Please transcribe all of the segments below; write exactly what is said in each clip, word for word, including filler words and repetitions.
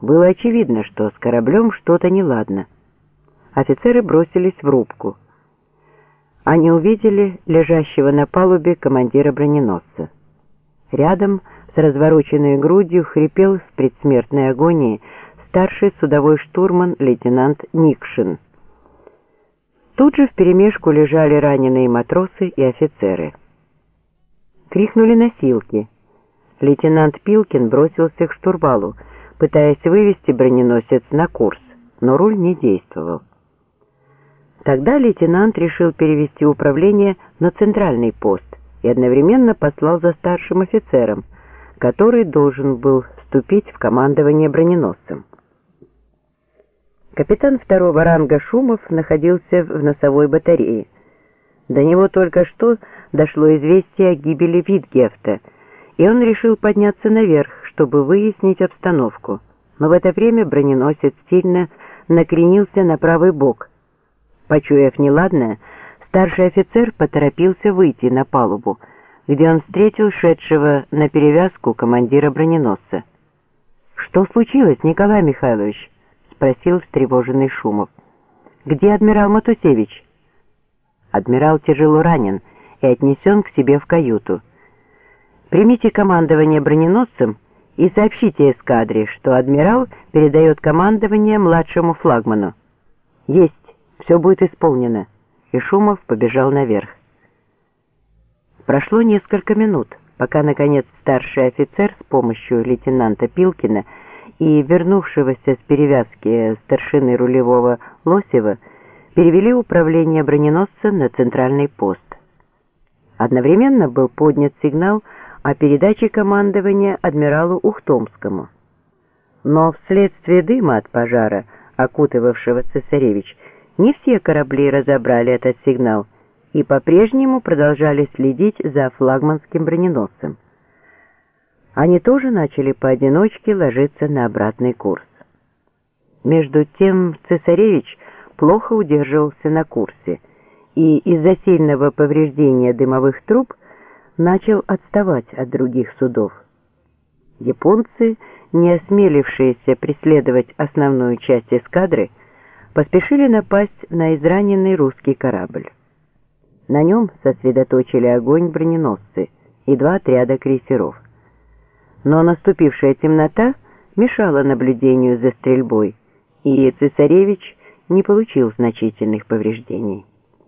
Было очевидно, что с кораблем что-то неладно. Офицеры бросились в рубку. Они увидели лежащего на палубе командира броненосца. Рядом с развороченной грудью хрипел в предсмертной агонии старший судовой штурман лейтенант Никшин. Тут же вперемешку лежали раненые матросы и офицеры. Крикнули носилки. Лейтенант Пилкин бросился к штурвалу, пытаясь вывести броненосец на курс, но руль не действовал. Тогда лейтенант решил перевести управление на центральный пост и одновременно послал за старшим офицером, который должен был вступить в командование броненосцем. Капитан второго ранга Шумов находился в носовой батарее. До него только что дошло известие о гибели Витгефта, и он решил подняться наверх, чтобы выяснить обстановку. Но в это время броненосец сильно накренился на правый бок. Почуяв неладное, старший офицер поторопился выйти на палубу, где он встретил шедшего на перевязку командира броненосца. «Что случилось, Николай Михайлович?» — спросил встревоженный Шумов. «Где адмирал Матусевич?» «Адмирал тяжело ранен и отнесен к себе в каюту. Примите командование броненосцем и сообщите эскадре, что адмирал передает командование младшему флагману». «Есть, все будет исполнено», и Шумов побежал наверх. Прошло несколько минут, пока, наконец, старший офицер с помощью лейтенанта Пилкина и вернувшегося с перевязки старшины рулевого Лосева перевели управление броненосца на центральный пост. Одновременно был поднят сигнал о передаче командования адмиралу Ухтомскому. Но вследствие дыма от пожара, окутывавшего Цесаревич, не все корабли разобрали этот сигнал и по-прежнему продолжали следить за флагманским броненосцем. Они тоже начали поодиночке ложиться на обратный курс. Между тем Цесаревич плохо удерживался на курсе и из-за сильного повреждения дымовых труб начал отставать от других судов. Японцы, не осмелившиеся преследовать основную часть эскадры, поспешили напасть на израненный русский корабль. На нем сосредоточили огонь броненосцы и два отряда крейсеров. Но наступившая темнота мешала наблюдению за стрельбой, и Цесаревич не получил значительных повреждений.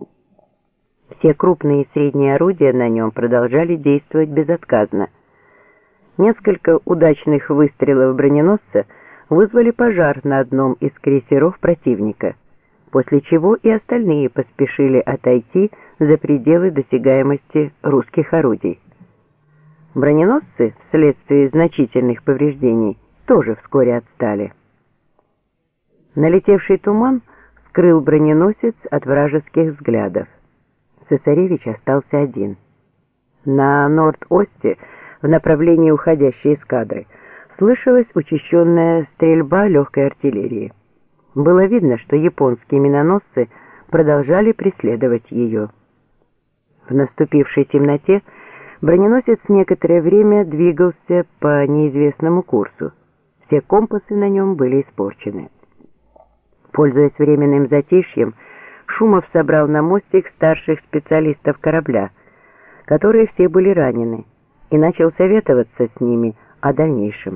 Все крупные и средние орудия на нем продолжали действовать безотказно. Несколько удачных выстрелов броненосца вызвали пожар на одном из крейсеров противника, после чего и остальные поспешили отойти за пределы досягаемости русских орудий. Броненосцы, вследствие значительных повреждений, тоже вскоре отстали. Налетевший туман скрыл броненосец от вражеских взглядов. Цесаревич остался один. На Норд-Осте, в направлении уходящей эскадры, слышалась учащенная стрельба легкой артиллерии. Было видно, что японские миноносцы продолжали преследовать ее. В наступившей темноте броненосец некоторое время двигался по неизвестному курсу. Все компасы на нем были испорчены. Пользуясь временным затишьем, Шумов собрал на мостик старших специалистов корабля, которые все были ранены, и начал советоваться с ними о дальнейшем.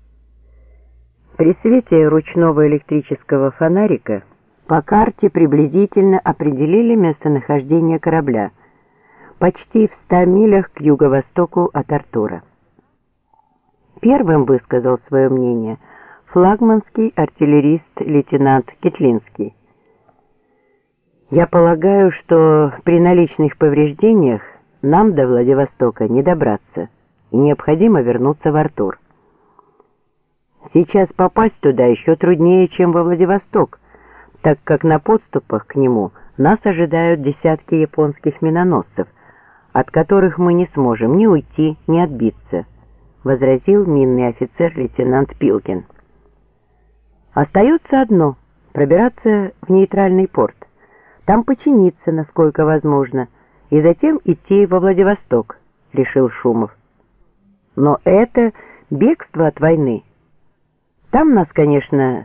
При свете ручного электрического фонарика по карте приблизительно определили местонахождение корабля, почти в ста милях к юго-востоку от Артура. Первым высказал свое мнение флагманский артиллерист лейтенант Кетлинский. «Я полагаю, что при наличных повреждениях нам до Владивостока не добраться, и необходимо вернуться в Артур. Сейчас попасть туда еще труднее, чем во Владивосток, так как на подступах к нему нас ожидают десятки японских миноносцев, от которых мы не сможем ни уйти, ни отбиться», — возразил минный офицер лейтенант Пилкин. «Остается одно — пробираться в нейтральный порт, там починиться, насколько возможно, и затем идти во Владивосток», — решил Шумов. «Но это бегство от войны. Там нас, конечно,